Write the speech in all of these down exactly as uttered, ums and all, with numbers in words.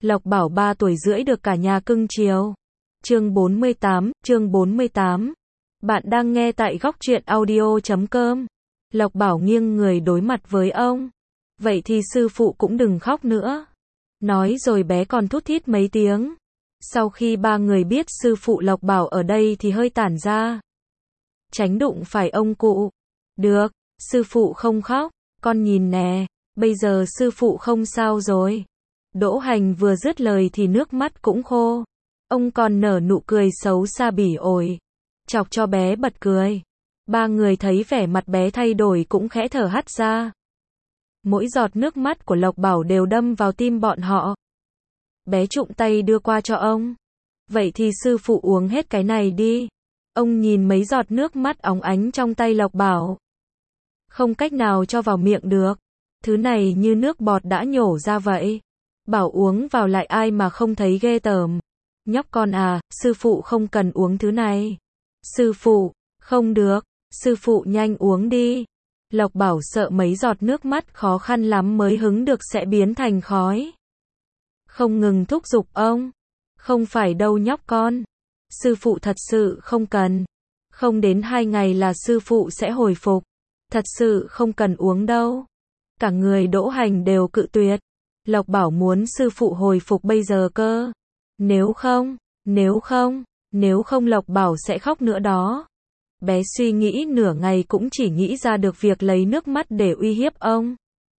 Lộc Bảo ba tuổi rưỡi được cả nhà cưng chiều. Chương bốn mươi tám, chương bốn mươi tám. Bạn đang nghe tại góc truyện audio chấm com. Lộc Bảo nghiêng người đối mặt với ông. Vậy thì sư phụ cũng đừng khóc nữa. Nói rồi bé còn thút thít mấy tiếng. Sau khi ba người biết sư phụ Lộc Bảo ở đây thì hơi tản ra. Tránh đụng phải ông cụ. Được, sư phụ không khóc, con nhìn nè, bây giờ sư phụ không sao rồi. Đỗ Hành vừa dứt lời thì nước mắt cũng khô. Ông còn nở nụ cười xấu xa bỉ ổi, chọc cho bé bật cười. Ba người thấy vẻ mặt bé thay đổi cũng khẽ thở hắt ra. Mỗi giọt nước mắt của Lộc Bảo đều đâm vào tim bọn họ. Bé trụng tay đưa qua cho ông. Vậy thì sư phụ uống hết cái này đi. Ông nhìn mấy giọt nước mắt óng ánh trong tay Lộc Bảo. Không cách nào cho vào miệng được. Thứ này như nước bọt đã nhổ ra vậy. Bảo uống vào lại ai mà không thấy ghê tởm. Nhóc con à, sư phụ không cần uống thứ này. Sư phụ, không được, sư phụ nhanh uống đi. Lộc Bảo sợ mấy giọt nước mắt khó khăn lắm mới hứng được sẽ biến thành khói. Không ngừng thúc giục ông. Không phải đâu nhóc con. Sư phụ thật sự không cần. Không đến hai ngày là sư phụ sẽ hồi phục. Thật sự không cần uống đâu. Cả người Đỗ Hành đều cự tuyệt. Lộc Bảo muốn sư phụ hồi phục bây giờ cơ. Nếu không, nếu không, nếu không Lộc Bảo sẽ khóc nữa đó. Bé suy nghĩ nửa ngày cũng chỉ nghĩ ra được việc lấy nước mắt để uy hiếp ông.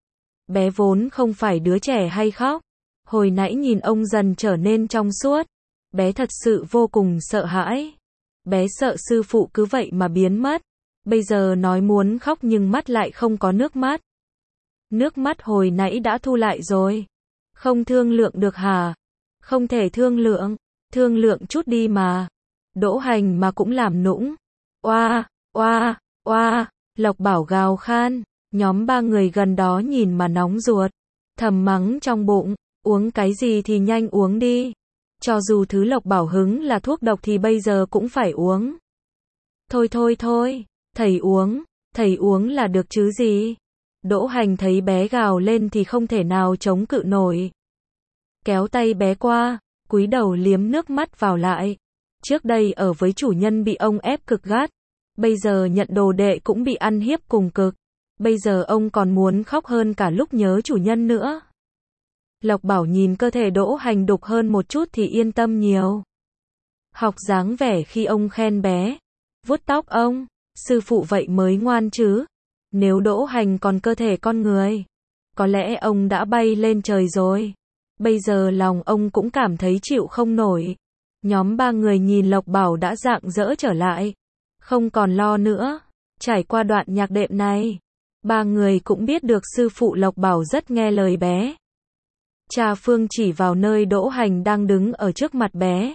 Bé vốn không phải đứa trẻ hay khóc. Hồi nãy nhìn ông dần trở nên trong suốt. Bé thật sự vô cùng sợ hãi. Bé sợ sư phụ cứ vậy mà biến mất. Bây giờ nói muốn khóc nhưng mắt lại không có nước mắt. Nước mắt hồi nãy đã thu lại rồi. Không thương lượng được hả? Không thể thương lượng. Thương lượng chút đi mà. Đỗ Hành mà cũng làm nũng. Oa, oa, oa. Lộc Bảo gào khan. Nhóm ba người gần đó nhìn mà nóng ruột. Thầm mắng trong bụng. Uống cái gì thì nhanh uống đi. Cho dù thứ Lộc Bảo hứng là thuốc độc thì bây giờ cũng phải uống. Thôi thôi thôi. Thầy uống. Thầy uống là được chứ gì. Đỗ Hành thấy bé gào lên thì không thể nào chống cự nổi. Kéo tay bé qua, cúi đầu liếm nước mắt vào lại. Trước đây ở với chủ nhân bị ông ép cực gắt. Bây giờ nhận đồ đệ cũng bị ăn hiếp cùng cực. Bây giờ ông còn muốn khóc hơn cả lúc nhớ chủ nhân nữa. Lộc Bảo nhìn cơ thể Đỗ Hành đục hơn một chút thì yên tâm nhiều. Học dáng vẻ khi ông khen bé. Vuốt tóc ông. Sư phụ vậy mới ngoan chứ. Nếu Đỗ Hành còn cơ thể con người, có lẽ ông đã bay lên trời rồi. Bây giờ lòng ông cũng cảm thấy chịu không nổi. Nhóm ba người nhìn Lộc Bảo đã rạng rỡ trở lại. Không còn lo nữa. Trải qua đoạn nhạc đệm này, ba người cũng biết được sư phụ Lộc Bảo rất nghe lời bé. Cha Phương chỉ vào nơi Đỗ Hành đang đứng ở trước mặt bé.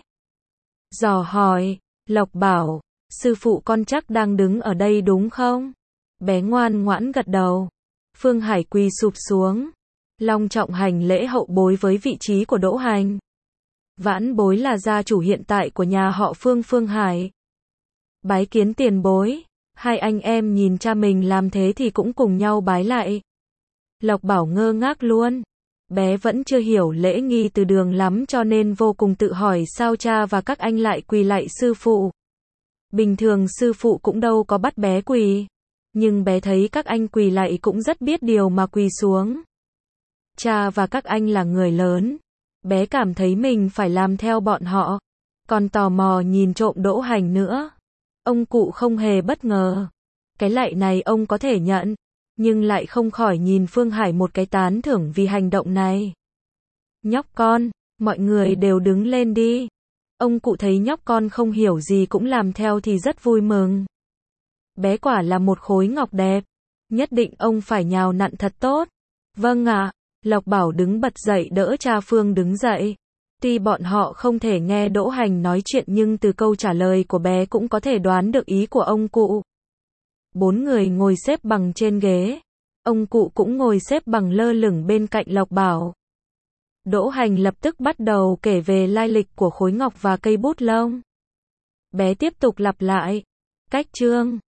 Dò hỏi, Lộc Bảo, sư phụ con chắc đang đứng ở đây đúng không? Bé ngoan ngoãn gật đầu. Phương Hải quỳ sụp xuống. Long trọng hành lễ hậu bối với vị trí của Đỗ Hành. Vãn bối là gia chủ hiện tại của nhà họ Phương Phương Hải. Bái kiến tiền bối. Hai anh em nhìn cha mình làm thế thì cũng cùng nhau bái lại. Lộc Bảo ngơ ngác luôn. Bé vẫn chưa hiểu lễ nghi từ đường lắm cho nên vô cùng tự hỏi sao cha và các anh lại quỳ lạy sư phụ. Bình thường sư phụ cũng đâu có bắt bé quỳ. Nhưng bé thấy các anh quỳ lạy cũng rất biết điều mà quỳ xuống. Cha và các anh là người lớn. Bé cảm thấy mình phải làm theo bọn họ. Còn tò mò nhìn trộm Đỗ Hành nữa. Ông cụ không hề bất ngờ. Cái lạy này ông có thể nhận. Nhưng lại không khỏi nhìn Phương Hải một cái tán thưởng vì hành động này. Nhóc con, mọi người đều đứng lên đi. Ông cụ thấy nhóc con không hiểu gì cũng làm theo thì rất vui mừng. Bé quả là một khối ngọc đẹp. Nhất định ông phải nhào nặn thật tốt. Vâng ạ. Lộc Bảo đứng bật dậy đỡ cha Phương đứng dậy. Tuy bọn họ không thể nghe Đỗ Hành nói chuyện nhưng từ câu trả lời của bé cũng có thể đoán được ý của ông cụ. Bốn người ngồi xếp bằng trên ghế. Ông cụ cũng ngồi xếp bằng lơ lửng bên cạnh Lộc Bảo. Đỗ Hành lập tức bắt đầu kể về lai lịch của khối ngọc và cây bút lông. Bé tiếp tục lặp lại. Cách chương.